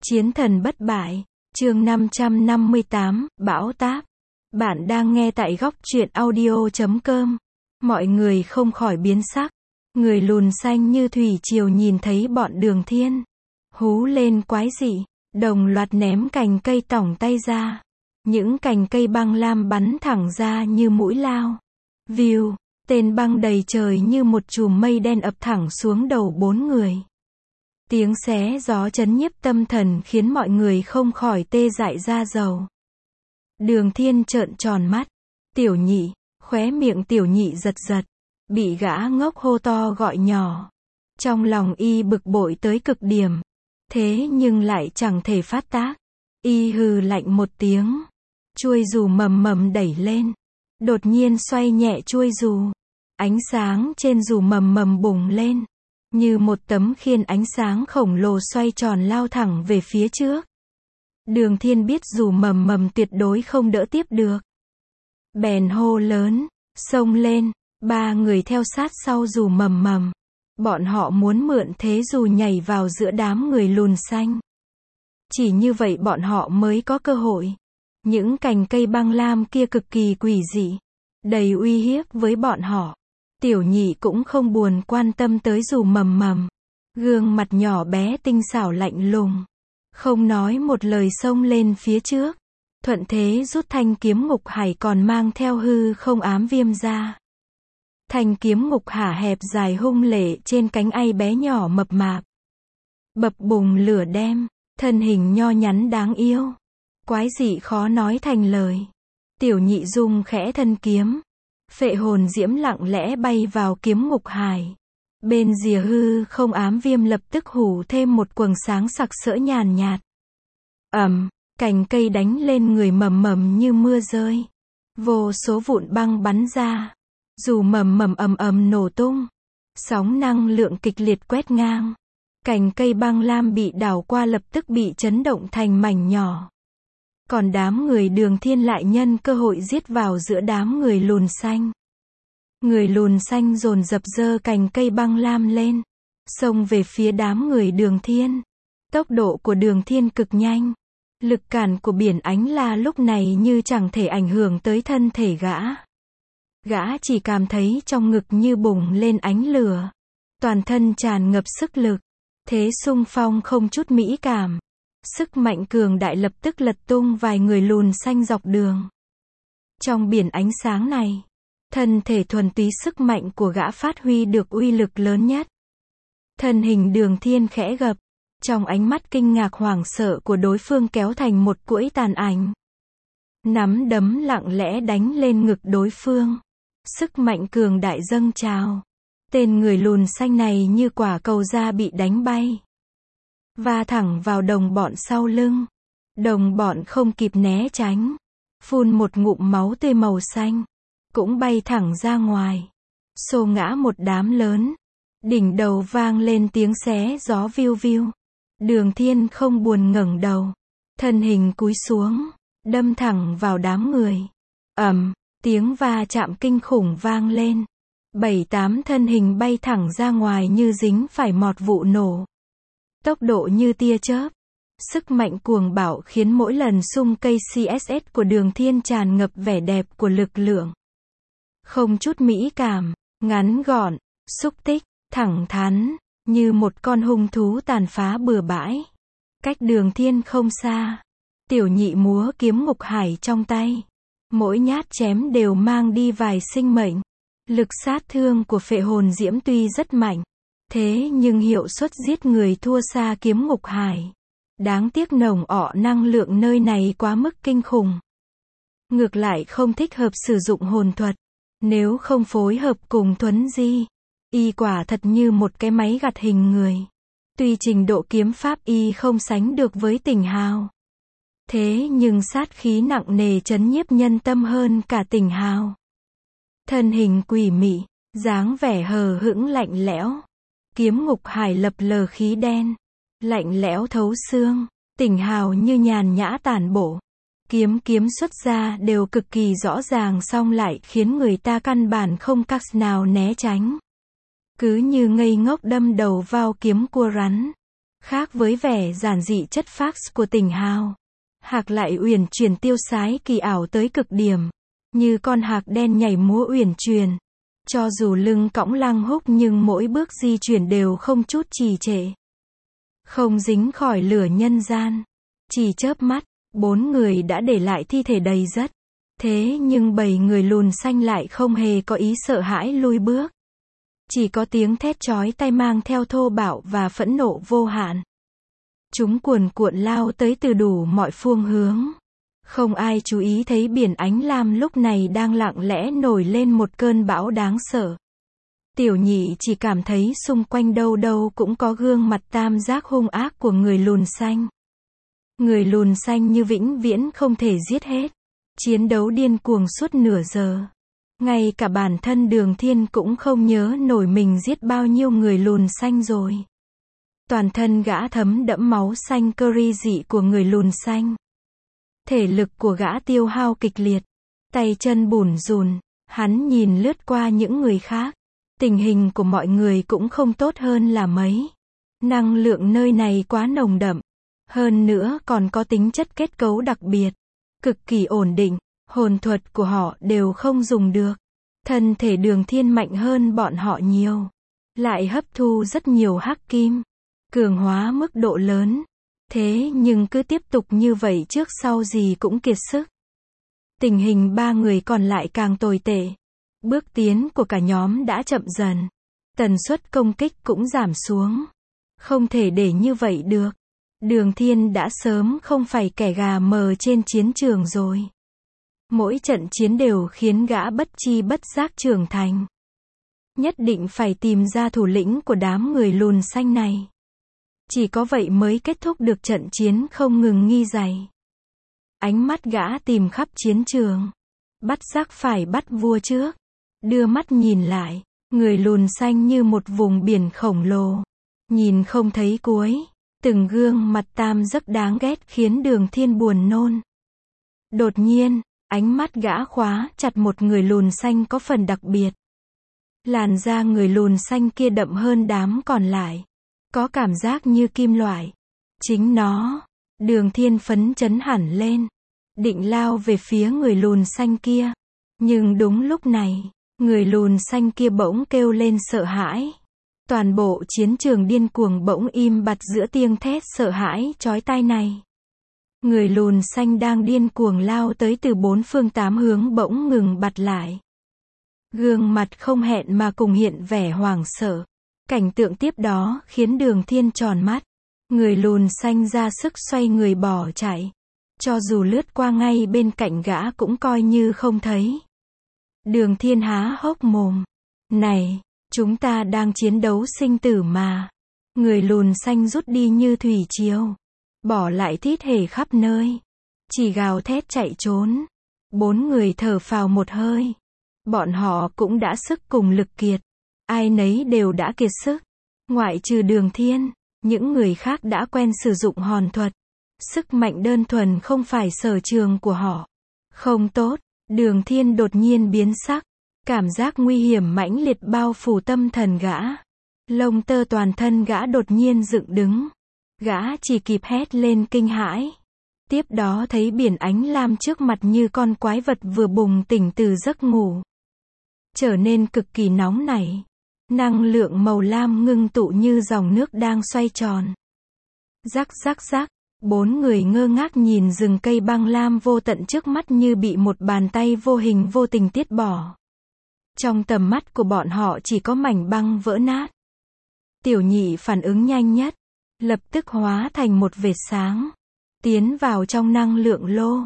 Chiến thần bất bại, chương 558, bão táp. Bạn đang nghe tại góc truyện audio.com. Mọi người không khỏi biến sắc. Người lùn xanh như thủy triều nhìn thấy bọn Đường Thiên. Hú lên quái dị, đồng loạt ném cành cây tỏng tay ra. Những cành cây băng lam bắn thẳng ra như mũi lao. View, tên băng đầy trời như một chùm mây đen ập thẳng xuống đầu bốn người. Tiếng xé gió chấn nhiếp tâm thần khiến mọi người không khỏi tê dại da dầu. Đường Thiên trợn tròn mắt. Tiểu Nhị, khóe miệng Tiểu Nhị giật giật. Bị gã ngốc hô to gọi nhỏ. Trong lòng y bực bội tới cực điểm. Thế nhưng lại chẳng thể phát tác. Y hừ lạnh một tiếng. Chuôi dù mầm mầm đẩy lên. Đột nhiên xoay nhẹ chuôi dù. Ánh sáng trên dù mầm mầm bùng lên. Như một tấm khiên ánh sáng khổng lồ xoay tròn lao thẳng về phía trước. Đường Thiên biết dù mầm mầm tuyệt đối không đỡ tiếp được. Bèn hô lớn, xông lên, ba người theo sát sau dù mầm mầm. Bọn họ muốn mượn thế dù nhảy vào giữa đám người lùn xanh. Chỉ như vậy bọn họ mới có cơ hội. Những cành cây băng lam kia cực kỳ quỷ dị, đầy uy hiếp với bọn họ. Tiểu Nhị cũng không buồn quan tâm tới dù mầm mầm. Gương mặt nhỏ bé tinh xảo lạnh lùng. Không nói một lời xông lên phía trước. Thuận thế rút thanh kiếm ngục hải còn mang theo hư không ám viêm ra. Thanh kiếm ngục hả hẹp dài hung lệ trên cánh ay bé nhỏ mập mạp. Bập bùng lửa đem, thân hình nho nhắn đáng yêu. Quái dị khó nói thành lời. Tiểu Nhị rung khẽ thân kiếm. Phệ hồn diễm lặng lẽ bay vào kiếm ngục hải. Bên rìa hư không ám viêm lập tức hủ thêm một quầng sáng sặc sỡ nhàn nhạt. Cành cây đánh lên người mầm mầm như mưa rơi. Vô số vụn băng bắn ra. Dù mầm mầm ầm ầm nổ tung. Sóng năng lượng kịch liệt quét ngang. Cành cây băng lam bị đảo qua lập tức bị chấn động thành mảnh nhỏ. Còn đám người Đường Thiên lại nhân cơ hội giết vào giữa đám người lùn xanh. Người lùn xanh dồn dập giơ cành cây băng lam lên, xông về phía đám người Đường Thiên. Tốc độ của Đường Thiên cực nhanh. Lực cản của biển ánh la lúc này như chẳng thể ảnh hưởng tới thân thể gã. Gã chỉ cảm thấy trong ngực như bùng lên ánh lửa. Toàn thân tràn ngập sức lực. Thế xung phong không chút mỹ cảm. Sức mạnh cường đại lập tức lật tung vài người lùn xanh dọc đường. Trong biển ánh sáng này, thân thể thuần túy sức mạnh của gã phát huy được uy lực lớn nhất. Thân hình Đường Thiên khẽ gập, trong ánh mắt kinh ngạc hoảng sợ của đối phương kéo thành một chuỗi tàn ảnh. Nắm đấm lặng lẽ đánh lên ngực đối phương. Sức mạnh cường đại dâng trào. Tên người lùn xanh này như quả cầu da bị đánh bay. Va thẳng vào đồng bọn sau lưng. Đồng bọn không kịp né tránh. Phun một ngụm máu tươi màu xanh. Cũng bay thẳng ra ngoài. Xô ngã một đám lớn. Đỉnh đầu vang lên tiếng xé gió viu viu. Đường Thiên không buồn ngẩng đầu. Thân hình cúi xuống. Đâm thẳng vào đám người. Tiếng va chạm kinh khủng vang lên. 7-8 thân hình bay thẳng ra ngoài như dính phải mọt vụ nổ. Tốc độ như tia chớp. Sức mạnh cuồng bạo khiến mỗi lần xung cây CSS của Đường Thiên tràn ngập vẻ đẹp của lực lượng. Không chút mỹ cảm, ngắn gọn, xúc tích, thẳng thắn, như một con hung thú tàn phá bừa bãi. Cách Đường Thiên không xa. Tiểu Nhị múa kiếm ngục hải trong tay. Mỗi nhát chém đều mang đi vài sinh mệnh. Lực sát thương của phệ hồn diễm tuy rất mạnh. Thế nhưng hiệu suất giết người thua xa kiếm ngục hải. Đáng tiếc nồng ọ năng lượng nơi này quá mức kinh khủng. Ngược lại không thích hợp sử dụng hồn thuật. Nếu không phối hợp cùng Thuấn Di, y quả thật như một cái máy gặt hình người. Tuy trình độ kiếm pháp y không sánh được với Tỉnh Hào. Thế nhưng sát khí nặng nề chấn nhiếp nhân tâm hơn cả Tỉnh Hào. Thân hình quỷ mị, dáng vẻ hờ hững lạnh lẽo. Kiếm ngục hải lập lờ khí đen. Lạnh lẽo thấu xương. Tỉnh Hào như nhàn nhã tản bộ. Kiếm xuất ra đều cực kỳ rõ ràng song lại khiến người ta căn bản không cách nào né tránh. Cứ như ngây ngốc đâm đầu vào kiếm cua rắn. Khác với vẻ giản dị chất phác của Tình Hào, Hạc lại uyển chuyển tiêu sái kỳ ảo tới cực điểm. Như con hạc đen nhảy múa uyển chuyển. Cho dù lưng cõng Lăng Húc nhưng mỗi bước di chuyển đều không chút trì trệ. Không dính khỏi lửa nhân gian. Chỉ chớp mắt, 4 người đã để lại thi thể đầy đất. Thế nhưng 7 người lùn xanh lại không hề có ý sợ hãi lui bước. Chỉ có tiếng thét chói tai mang theo thô bạo và phẫn nộ vô hạn. Chúng cuồn cuộn lao tới từ đủ mọi phương hướng. Không ai chú ý thấy biển ánh lam lúc này đang lặng lẽ nổi lên một cơn bão đáng sợ. Tiểu Nhị chỉ cảm thấy xung quanh đâu đâu cũng có gương mặt tam giác hung ác của người lùn xanh. Người lùn xanh như vĩnh viễn không thể giết hết. Chiến đấu điên cuồng suốt nửa giờ. Ngay cả bản thân Đường Thiên cũng không nhớ nổi mình giết bao nhiêu người lùn xanh rồi. Toàn thân gã thấm đẫm máu xanh curry dị của người lùn xanh. Thể lực của gã tiêu hao kịch liệt. Tay chân bủn rủn. Hắn nhìn lướt qua những người khác. Tình hình của mọi người cũng không tốt hơn là mấy. Năng lượng nơi này quá nồng đậm. Hơn nữa còn có tính chất kết cấu đặc biệt. Cực kỳ ổn định. Hồn thuật của họ đều không dùng được. Thân thể Đường Thiên mạnh hơn bọn họ nhiều. Lại hấp thu rất nhiều hắc kim. Cường hóa mức độ lớn. Thế nhưng cứ tiếp tục như vậy trước sau gì cũng kiệt sức. Tình hình 3 người còn lại càng tồi tệ. Bước tiến của cả nhóm đã chậm dần. Tần suất công kích cũng giảm xuống. Không thể để như vậy được. Đường Thiên đã sớm không phải kẻ gà mờ trên chiến trường rồi. Mỗi trận chiến đều khiến gã bất chi bất giác trưởng thành. Nhất định phải tìm ra thủ lĩnh của đám người lùn xanh này. Chỉ có vậy mới kết thúc được trận chiến không ngừng nghi dày. Ánh mắt gã tìm khắp chiến trường. Bắt giác phải bắt vua trước. Đưa mắt nhìn lại. Người lùn xanh như một vùng biển khổng lồ. Nhìn không thấy cuối. Từng gương mặt tam rất đáng ghét khiến Đường Thiên buồn nôn. Đột nhiên, ánh mắt gã khóa chặt một người lùn xanh có phần đặc biệt. Làn da người lùn xanh kia đậm hơn đám còn lại. Có cảm giác như kim loại. Chính nó. Đường Thiên phấn chấn hẳn lên. Định lao về phía người lùn xanh kia. Nhưng đúng lúc này, người lùn xanh kia bỗng kêu lên sợ hãi. Toàn bộ chiến trường điên cuồng bỗng im bặt giữa tiếng thét sợ hãi chói tai này. Người lùn xanh đang điên cuồng lao tới từ 4 phương 8 hướng bỗng ngừng bặt lại. Gương mặt không hẹn mà cùng hiện vẻ hoảng sợ. Cảnh tượng tiếp đó khiến Đường Thiên tròn mắt. Người lùn xanh ra sức xoay người bỏ chạy. Cho dù lướt qua ngay bên cạnh gã cũng coi như không thấy. Đường Thiên há hốc mồm. Này, chúng ta đang chiến đấu sinh tử mà. Người lùn xanh rút đi như thủy triều. Bỏ lại thít hề khắp nơi. Chỉ gào thét chạy trốn. 4 người thở phào một hơi. Bọn họ cũng đã sức cùng lực kiệt. Ai nấy đều đã kiệt sức. Ngoại trừ Đường Thiên, những người khác đã quen sử dụng hồn thuật. Sức mạnh đơn thuần không phải sở trường của họ. Không tốt, Đường Thiên đột nhiên biến sắc. Cảm giác nguy hiểm mãnh liệt bao phủ tâm thần gã. Lông tơ toàn thân gã đột nhiên dựng đứng. Gã chỉ kịp hét lên kinh hãi. Tiếp đó thấy biển ánh lam trước mặt như con quái vật vừa bùng tỉnh từ giấc ngủ. Trở nên cực kỳ nóng nảy. Năng lượng màu lam ngưng tụ như dòng nước đang xoay tròn. Rắc rắc rắc. 4 người ngơ ngác nhìn rừng cây băng lam vô tận trước mắt như bị một bàn tay vô hình vô tình tiết bỏ. Trong tầm mắt của bọn họ chỉ có mảnh băng vỡ nát. Tiểu Nhị phản ứng nhanh nhất. Lập tức hóa thành một vệt sáng. Tiến vào trong năng lượng lô.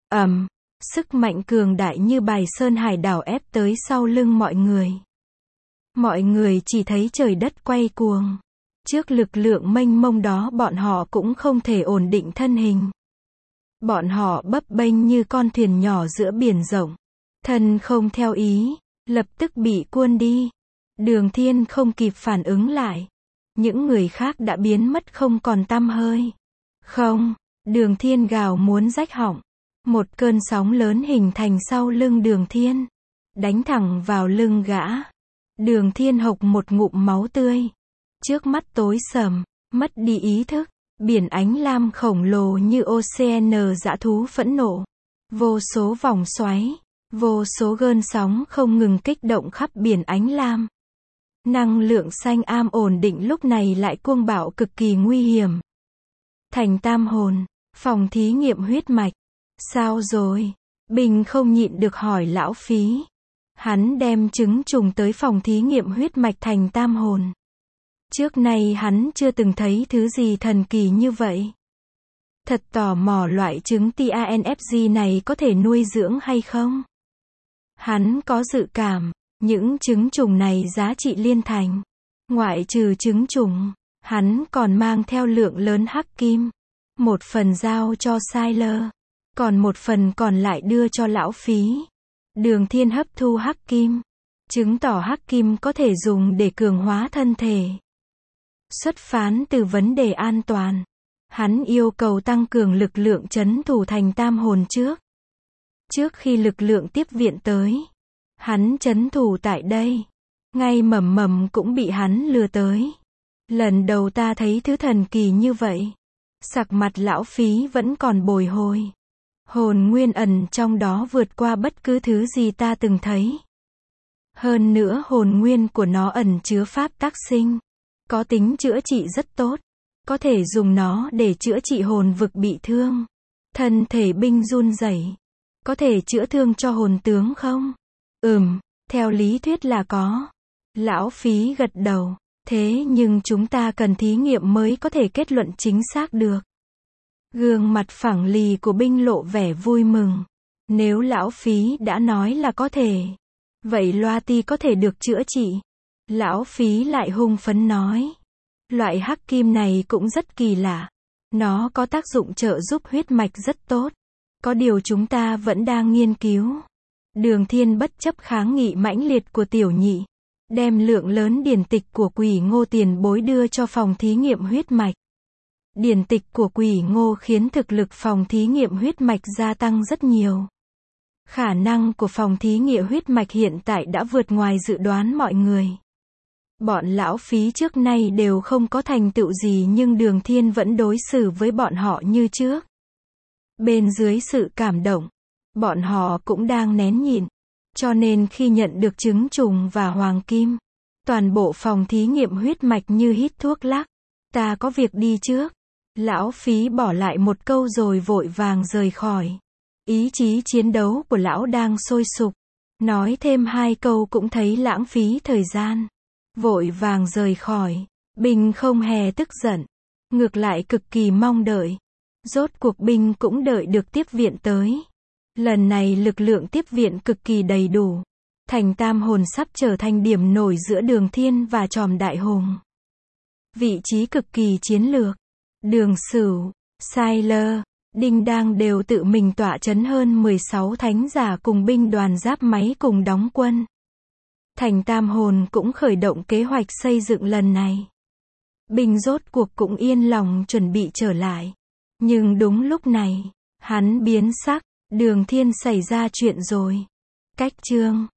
Sức mạnh cường đại như bài sơn hải đảo ép tới sau lưng mọi người. Mọi người chỉ thấy trời đất quay cuồng. Trước lực lượng mênh mông đó bọn họ cũng không thể ổn định thân hình. Bọn họ bấp bênh như con thuyền nhỏ giữa biển rộng. Thân không theo ý, lập tức bị cuốn đi. Đường Thiên không kịp phản ứng lại. Những người khác đã biến mất không còn tăm hơi. Không, Đường Thiên gào muốn rách họng. Một cơn sóng lớn hình thành sau lưng Đường Thiên. Đánh thẳng vào lưng gã. Đường Thiên hộc một ngụm máu tươi. Trước mắt tối sầm, mất đi ý thức. Biển ánh lam khổng lồ như ocean dã thú phẫn nộ. Vô số vòng xoáy, vô số gợn sóng không ngừng kích động khắp biển ánh lam. Năng lượng xanh am ổn định lúc này lại cuồng bạo cực kỳ nguy hiểm. Thành Tam Hồn, phòng thí nghiệm huyết mạch. Sao rồi? Bình không nhịn được hỏi lão Phí. Hắn đem trứng trùng tới phòng thí nghiệm huyết mạch Thành Tam Hồn. Trước nay hắn chưa từng thấy thứ gì thần kỳ như vậy. Thật tò mò loại trứng TANFG này có thể nuôi dưỡng hay không? Hắn có dự cảm, những trứng trùng này giá trị liên thành. Ngoại trừ trứng trùng, hắn còn mang theo lượng lớn hắc kim. Một phần giao cho Siler, còn một phần còn lại đưa cho lão Phí. Đường Thiên hấp thu hắc kim, chứng tỏ hắc kim có thể dùng để cường hóa thân thể. Xuất phán từ vấn đề an toàn, hắn yêu cầu tăng cường lực lượng trấn thủ Thành Tam Hồn trước. Trước khi lực lượng tiếp viện tới, hắn trấn thủ tại đây. Ngay Mầm Mầm cũng bị hắn lừa tới. Lần đầu ta thấy thứ thần kỳ như vậy. Sặc mặt lão Phí vẫn còn bồi hồi. Hồn nguyên ẩn trong đó vượt qua bất cứ thứ gì ta từng thấy. Hơn nữa hồn nguyên của nó ẩn chứa pháp tác sinh. Có tính chữa trị rất tốt. Có thể dùng nó để chữa trị hồn vực bị thương. Thân thể binh run rẩy. Có thể chữa thương cho hồn tướng không? Theo lý thuyết là có. Lão Phí gật đầu. Thế nhưng chúng ta cần thí nghiệm mới có thể kết luận chính xác được. Gương mặt phẳng lì của Binh lộ vẻ vui mừng. Nếu lão Phí đã nói là có thể, vậy Loa Ti có thể được chữa trị. Lão Phí lại hung phấn nói. Loại hắc kim này cũng rất kỳ lạ. Nó có tác dụng trợ giúp huyết mạch rất tốt. Có điều chúng ta vẫn đang nghiên cứu. Đường Thiên bất chấp kháng nghị mãnh liệt của Tiểu Nhị. Đem lượng lớn điển tịch của Quỷ Ngô tiền bối đưa cho phòng thí nghiệm huyết mạch. Điển tịch của Quỷ Ngô khiến thực lực phòng thí nghiệm huyết mạch gia tăng rất nhiều. Khả năng của phòng thí nghiệm huyết mạch hiện tại đã vượt ngoài dự đoán mọi người. Bọn lão Phí trước nay đều không có thành tựu gì nhưng Đường Thiên vẫn đối xử với bọn họ như trước. Bên dưới sự cảm động, bọn họ cũng đang nén nhịn. Cho nên khi nhận được trứng trùng và hoàng kim, toàn bộ phòng thí nghiệm huyết mạch như hít thuốc lắc. Ta có việc đi trước. Lão Phí bỏ lại một câu rồi vội vàng rời khỏi. Ý chí chiến đấu của lão đang sôi sục. Nói thêm hai câu cũng thấy lãng phí thời gian. Vội vàng rời khỏi. Bình không hề tức giận. Ngược lại cực kỳ mong đợi. Rốt cuộc Bình cũng đợi được tiếp viện tới. Lần này lực lượng tiếp viện cực kỳ đầy đủ. Thành Tam Hồn sắp trở thành điểm nổi giữa Đường Thiên và Tròm Đại Hùng. Vị trí cực kỳ chiến lược. Đường Sửu, Siler, Đinh Đang đều tự mình tọa trấn hơn 16 thánh giả cùng binh đoàn giáp máy cùng đóng quân. Thành Tam Hồn cũng khởi động kế hoạch xây dựng lần này. Bình rốt cuộc cũng yên lòng chuẩn bị trở lại. Nhưng đúng lúc này, hắn biến sắc. Đường Thiên xảy ra chuyện rồi. Cách chương